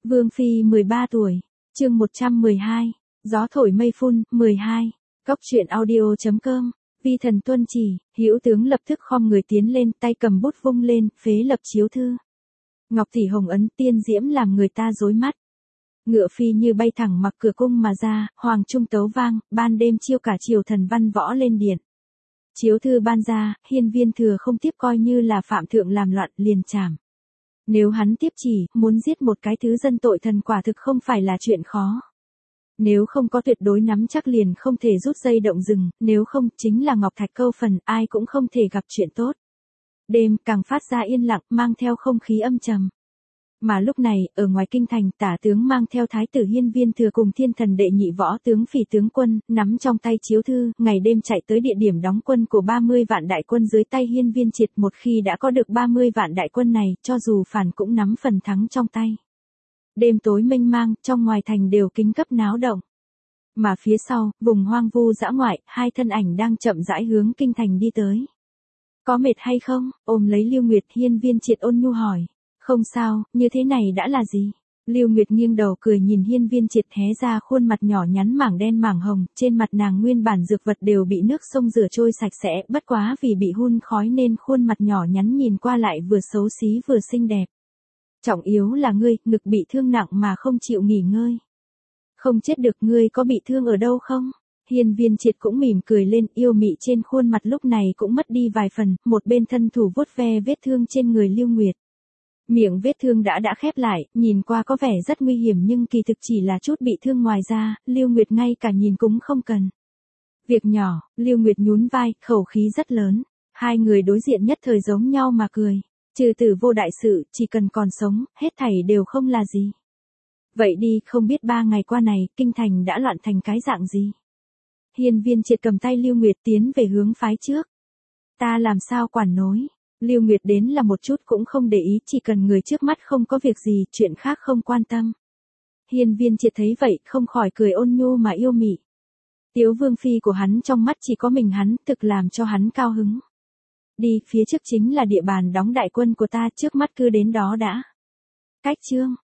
Vương Phi 13 tuổi, chương 112, gió thổi mây phun, 12, Cốc truyện audio.com, vi thần tuân chỉ, hữu tướng lập tức khom người tiến lên, tay cầm bút vung lên, phế lập chiếu thư. Ngọc tỷ hồng ấn tiên diễm làm người ta rối mắt. Ngựa phi như bay thẳng mặc cửa cung mà ra, hoàng trung tấu vang, ban đêm chiêu cả triều thần văn võ lên điện. Chiếu thư ban ra, Hiên Viên Thừa không tiếp coi như là phạm thượng làm loạn liền trảm. Nếu hắn tiếp chỉ, muốn giết một cái thứ dân tội thần quả thực không phải là chuyện khó. Nếu không có tuyệt đối nắm chắc liền không thể rút dây động rừng, nếu không chính là ngọc thạch câu phần, ai cũng không thể gặp chuyện tốt. Đêm càng phát ra yên lặng, mang theo không khí âm trầm. Mà lúc này, ở ngoài kinh thành, tả tướng mang theo thái tử Hiên Viên Thừa cùng thiên thần đệ nhị võ tướng Phỉ tướng quân, nắm trong tay chiếu thư, ngày đêm chạy tới địa điểm đóng quân của 30 vạn đại quân dưới tay Hiên Viên Triệt. Một khi đã có được 30 vạn đại quân này, cho dù phản cũng nắm phần thắng trong tay. Đêm tối mênh mang, trong ngoài thành đều kính cấp náo động. Mà phía sau, vùng hoang vu dã ngoại, hai thân ảnh đang chậm rãi hướng kinh thành đi tới. Có mệt hay không? Ôm lấy Lưu Nguyệt, Hiên Viên Triệt ôn nhu hỏi. Không sao, như thế này đã là gì? Lưu Nguyệt nghiêng đầu cười nhìn Hiên Viên Triệt hé ra khuôn mặt nhỏ nhắn mảng đen mảng hồng, trên mặt nàng nguyên bản dược vật đều bị nước sông rửa trôi sạch sẽ, bất quá vì bị hun khói nên khuôn mặt nhỏ nhắn nhìn qua lại vừa xấu xí vừa xinh đẹp. Trọng yếu là ngươi, ngực bị thương nặng mà không chịu nghỉ ngơi. Không chết được, ngươi có bị thương ở đâu không? Hiên Viên Triệt cũng mỉm cười lên, yêu mị trên khuôn mặt lúc này cũng mất đi vài phần, một bên thân thủ vuốt ve vết thương trên người Lưu Nguyệt. Miệng vết thương đã khép lại, nhìn qua có vẻ rất nguy hiểm nhưng kỳ thực chỉ là chút bị thương ngoài ra, Lưu Nguyệt ngay cả nhìn cũng không cần. Việc nhỏ, Lưu Nguyệt nhún vai, khẩu khí rất lớn. Hai người đối diện nhất thời giống nhau mà cười. Trừ tử vô đại sự, chỉ cần còn sống, hết thảy đều không là gì. Vậy đi, không biết 3 ngày qua này, kinh thành đã loạn thành cái dạng gì? Hiên Viên Triệt cầm tay Lưu Nguyệt tiến về hướng phái trước. Ta làm sao quản nối? Lưu Nguyệt đến là một chút cũng không để ý, chỉ cần người trước mắt không có việc gì, chuyện khác không quan tâm. Hiên Viên Triệt thấy vậy, không khỏi cười ôn nhu mà yêu mị. Tiếu vương phi của hắn trong mắt chỉ có mình hắn, thực làm cho hắn cao hứng. Đi, phía trước chính là địa bàn đóng đại quân của ta, trước mắt cứ đến đó đã. Cách chương,